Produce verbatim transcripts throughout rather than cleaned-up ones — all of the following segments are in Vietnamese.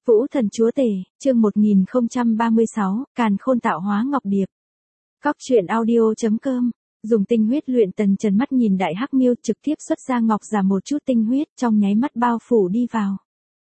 Vũ Thần Chúa Tể, chương một nghìn không trăm ba mươi sáu, Càn Khôn Tạo Hóa Ngọc Điệp. Cóc truyện audio chấm com. Dùng tinh huyết luyện Tần Trần mắt nhìn đại hắc miêu trực tiếp xuất ra ngọc giả một chút tinh huyết trong nháy mắt bao phủ đi vào.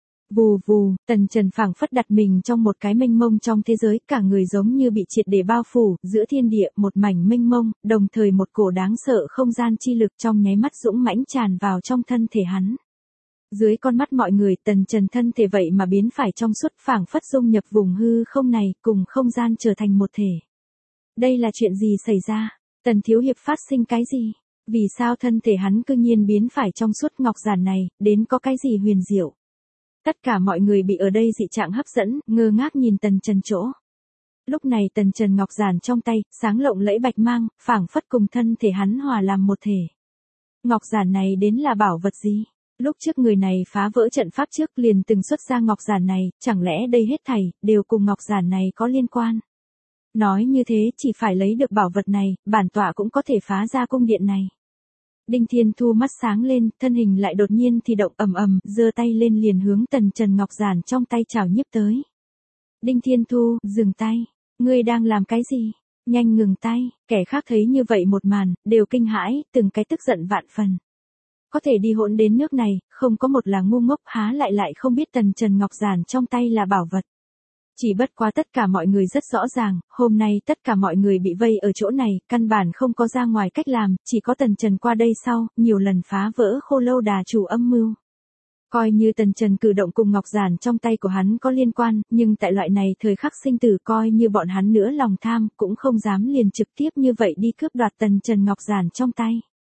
Vù vù, Tần Trần phảng phất đặt mình trong một cái mênh mông trong thế giới, cả người giống như bị triệt để bao phủ, giữa thiên địa một mảnh mênh mông, đồng thời một cổ đáng sợ không gian chi lực trong nháy mắt dũng mãnh tràn vào trong thân thể hắn. Dưới con mắt mọi người, Tần Trần thân thể vậy mà biến phải trong suốt, phảng phất dung nhập vùng hư không này, cùng không gian trở thành một thể. Đây là chuyện gì xảy ra? Tần Thiếu Hiệp phát sinh cái gì? Vì sao thân thể hắn cư nhiên biến phải trong suốt ngọc giản này, đến có cái gì huyền diệu? Tất cả mọi người bị ở đây dị trạng hấp dẫn, ngơ ngác nhìn Tần Trần chỗ. Lúc này Tần Trần ngọc giản trong tay, sáng lộng lẫy bạch mang, phảng phất cùng thân thể hắn hòa làm một thể. Ngọc giản này đến là bảo vật gì? Lúc trước người này phá vỡ trận pháp trước liền từng xuất ra ngọc giản này, chẳng lẽ đây hết thảy đều cùng ngọc giản này có liên quan? Nói như thế, chỉ phải lấy được bảo vật này, bản tọa cũng có thể phá ra cung điện này. Đinh Thiên Thu mắt sáng lên, thân hình lại đột nhiên thì động ầm ầm, giơ tay lên liền hướng Tần Trần ngọc giản trong tay chảo nhiếp tới. Đinh Thiên Thu, dừng tay, ngươi đang làm cái gì? Nhanh ngừng tay. Kẻ khác thấy như vậy một màn, đều kinh hãi, từng cái tức giận vạn phần. Có thể đi hỗn đến nước này, không có một là ngu ngốc, há lại lại không biết Tần Trần ngọc giản trong tay là bảo vật. Chỉ bất quá tất cả mọi người rất rõ ràng, hôm nay tất cả mọi người bị vây ở chỗ này, căn bản không có ra ngoài cách làm, chỉ có Tần Trần qua đây sau, nhiều lần phá vỡ Khô Lâu Đà chủ âm mưu. Coi như Tần Trần cử động cùng ngọc giản trong tay của hắn có liên quan, nhưng tại loại này thời khắc sinh tử coi như bọn hắn nữa lòng tham, cũng không dám liền trực tiếp như vậy đi cướp đoạt Tần Trần ngọc giản trong tay.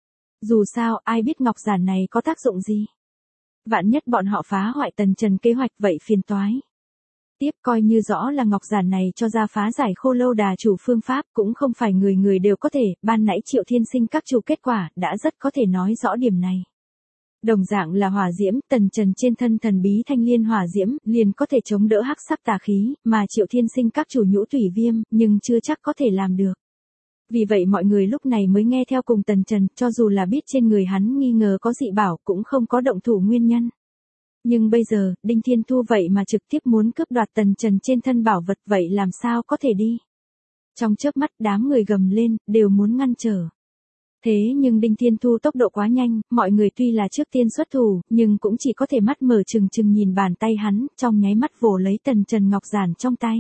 Dù sao, ai biết ngọc giản này có tác dụng gì? Vạn nhất bọn họ phá hoại Tần Trần kế hoạch vậy phiền toái. Tiếp coi như rõ là ngọc giản này cho ra phá giải Khô Lâu Đà chủ phương pháp, cũng không phải người người đều có thể, ban nãy Triệu Thiên Sinh các chủ kết quả đã rất có thể nói rõ điểm này. Đồng dạng là hỏa diễm, Tần Trần trên thân thần bí thanh liên hỏa diễm, liền có thể chống đỡ hắc sắc tà khí, mà Triệu Thiên Sinh các chủ nhũ thủy viêm, nhưng chưa chắc có thể làm được. Vì vậy mọi người lúc này mới nghe theo cùng Tần Trần, cho dù là biết trên người hắn nghi ngờ có dị bảo, cũng không có động thủ nguyên nhân. Nhưng bây giờ, Đinh Thiên Thu vậy mà trực tiếp muốn cướp đoạt Tần Trần trên thân bảo vật, vậy làm sao có thể đi? Trong chớp mắt đám người gầm lên, đều muốn ngăn trở. Thế nhưng Đinh Thiên Thu tốc độ quá nhanh, mọi người tuy là trước tiên xuất thủ, nhưng cũng chỉ có thể mắt mở trừng trừng nhìn bàn tay hắn, trong nháy mắt vồ lấy Tần Trần ngọc giản trong tay.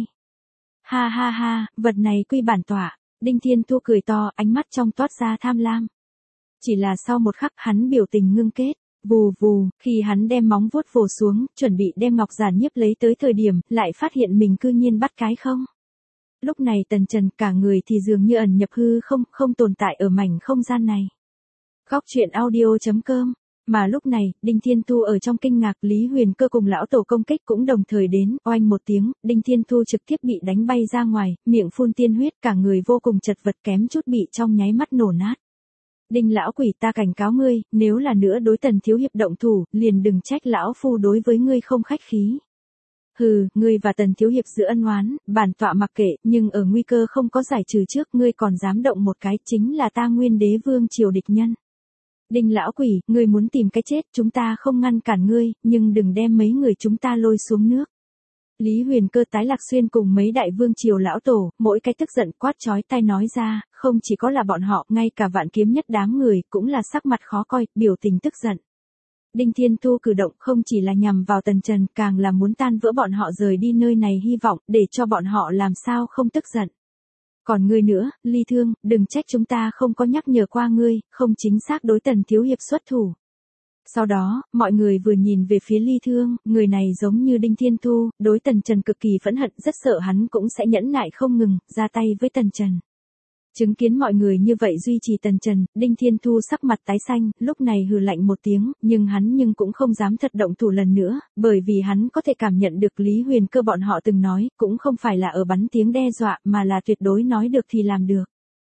Ha ha ha, vật này quy bản tọa. Đinh Thiên Thu cười to, ánh mắt trong toát ra tham lam. Chỉ là sau một khắc hắn biểu tình ngưng kết, vù vù, khi hắn đem móng vuốt vồ xuống, chuẩn bị đem ngọc giản nhiếp lấy tới thời điểm, lại phát hiện mình cư nhiên bắt cái không. Lúc này Tần Trần cả người thì dường như ẩn nhập hư không, không tồn tại ở mảnh không gian này. Cóc truyện audio chấm com. Mà lúc này, Đinh Thiên Thu ở trong kinh ngạc, Lý Huyền Cơ cùng lão tổ công kích cũng đồng thời đến, oanh một tiếng, Đinh Thiên Thu trực tiếp bị đánh bay ra ngoài, miệng phun tiên huyết, cả người vô cùng chật vật, kém chút bị trong nháy mắt nổ nát. Đinh lão quỷ, ta cảnh cáo ngươi, nếu là nữa đối Tần Thiếu Hiệp động thủ, liền đừng trách lão phu đối với ngươi không khách khí. Hừ, ngươi và Tần Thiếu Hiệp giữa ân oán, bản tọa mặc kệ, nhưng ở nguy cơ không có giải trừ trước, ngươi còn dám động một cái, chính là ta Nguyên Đế Vương triều địch nhân. Đinh lão quỷ, ngươi muốn tìm cái chết, chúng ta không ngăn cản ngươi, nhưng đừng đem mấy người chúng ta lôi xuống nước. Lý Huyền Cơ, Tái Lạc Xuyên cùng mấy đại vương triều lão tổ, mỗi cái tức giận quát chói tai nói ra, không chỉ có là bọn họ, ngay cả Vạn Kiếm Nhất đám người, cũng là sắc mặt khó coi, biểu tình tức giận. Đinh Thiên Thu cử động không chỉ là nhằm vào Tần Trần, càng là muốn tan vỡ bọn họ rời đi nơi này hy vọng, để cho bọn họ làm sao không tức giận. Còn ngươi nữa, Ly Thương, đừng trách chúng ta không có nhắc nhở qua ngươi, không chính xác đối Tần Thiếu Hiệp xuất thủ. Sau đó, mọi người vừa nhìn về phía Ly Thương, người này giống như Đinh Thiên Thu, đối Tần Trần cực kỳ phẫn hận, rất sợ hắn cũng sẽ nhẫn nại không ngừng, ra tay với Tần Trần. Chứng kiến mọi người như vậy duy trì Tần Trần, Đinh Thiên Thu sắc mặt tái xanh, lúc này hừ lạnh một tiếng, nhưng hắn nhưng cũng không dám thật động thủ lần nữa, bởi vì hắn có thể cảm nhận được Lý Huyền Cơ bọn họ từng nói, cũng không phải là ở bắn tiếng đe dọa, mà là tuyệt đối nói được thì làm được.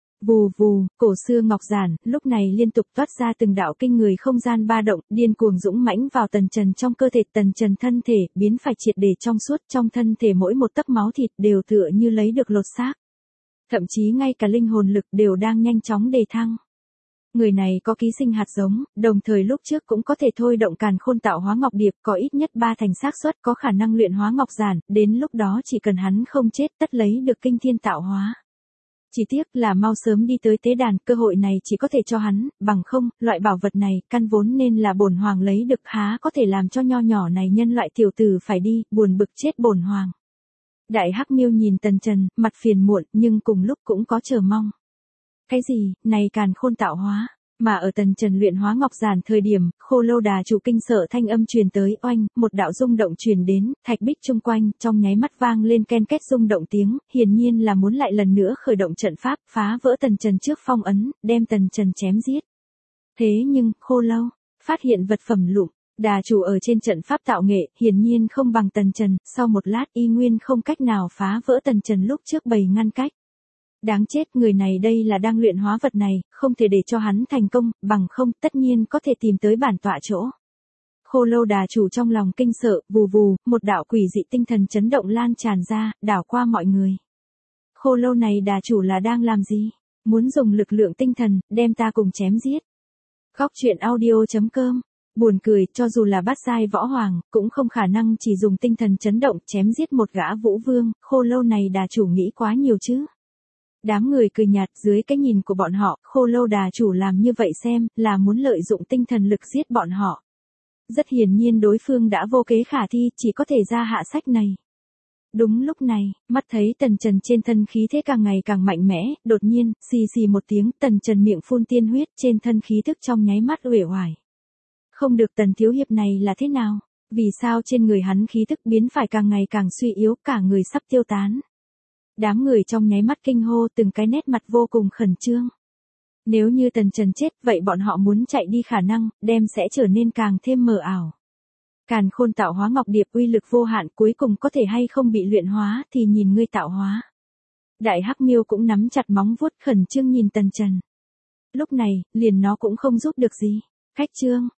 Vù vù, cổ xưa ngọc giản, lúc này liên tục toát ra từng đạo kinh người không gian ba động, điên cuồng dũng mãnh vào Tần Trần trong cơ thể. Tần Trần thân thể, biến phải triệt để trong suốt, trong thân thể mỗi một tấc máu thịt đều tựa như lấy được lột xác. Thậm chí ngay cả linh hồn lực đều đang nhanh chóng đề thăng. Người này có ký sinh hạt giống, đồng thời lúc trước cũng có thể thôi động càn khôn tạo hóa ngọc điệp, có ít nhất ba thành xác suất có khả năng luyện hóa ngọc giản, đến lúc đó chỉ cần hắn không chết tất lấy được kinh thiên tạo hóa. Chỉ tiếc là mau sớm đi tới tế đàn, cơ hội này chỉ có thể cho hắn, bằng không, loại bảo vật này, căn vốn nên là bổn hoàng lấy được, há có thể làm cho nho nhỏ này nhân loại tiểu tử phải đi, buồn bực chết bổn hoàng. Đại Hắc Miêu nhìn Tần Trần, mặt phiền muộn, nhưng cùng lúc cũng có chờ mong. Cái gì, này càn khôn tạo hóa, mà ở Tần Trần luyện hóa ngọc giản thời điểm, Khô Lâu Đà chủ kinh sợ thanh âm truyền tới, oanh, một đạo rung động truyền đến, thạch bích chung quanh, trong nháy mắt vang lên ken két rung động tiếng, hiển nhiên là muốn lại lần nữa khởi động trận pháp, phá vỡ Tần Trần trước phong ấn, đem Tần Trần chém giết. Thế nhưng, Khô Lâu, phát hiện vật phẩm lụm, đà chủ ở trên trận pháp tạo nghệ, hiển nhiên không bằng Tần Trần, sau một lát y nguyên không cách nào phá vỡ Tần Trần lúc trước bày ngăn cách. Đáng chết, người này đây là đang luyện hóa vật này, không thể để cho hắn thành công, bằng không tất nhiên có thể tìm tới bản tọa chỗ. Khô Lâu Đà chủ trong lòng kinh sợ, vù vù, một đạo quỷ dị tinh thần chấn động lan tràn ra, đảo qua mọi người. Khô Lâu này đà chủ là đang làm gì? Muốn dùng lực lượng tinh thần, đem ta cùng chém giết. Góc truyện audio chấm com. Buồn cười, cho dù là bát giai võ hoàng, cũng không khả năng chỉ dùng tinh thần chấn động chém giết một gã vũ vương, Khô Lâu này đà chủ nghĩ quá nhiều chứ. Đám người cười nhạt, dưới cái nhìn của bọn họ, Khô Lâu Đà chủ làm như vậy xem, là muốn lợi dụng tinh thần lực giết bọn họ. Rất hiển nhiên đối phương đã vô kế khả thi, chỉ có thể ra hạ sách này. Đúng lúc này, mắt thấy Tần Trần trên thân khí thế càng ngày càng mạnh mẽ, đột nhiên, xì xì một tiếng, Tần Trần miệng phun tiên huyết, trên thân khí thức trong nháy mắt uể oải. Không được, Tần thiếu hiệp này là thế nào? Vì sao trên người hắn khí thức biến phải càng ngày càng suy yếu, cả người sắp tiêu tán? Đám người trong nháy mắt kinh hô, từng cái nét mặt vô cùng khẩn trương. Nếu như Tần Trần chết, vậy bọn họ muốn chạy đi khả năng, đem sẽ trở nên càng thêm mờ ảo. Càn khôn tạo hóa ngọc điệp uy lực vô hạn, cuối cùng có thể hay không bị luyện hóa, thì nhìn ngươi tạo hóa. Đại Hắc Miêu cũng nắm chặt móng vuốt khẩn trương nhìn Tần Trần. Lúc này, liền nó cũng không giúp được gì. Khách trương,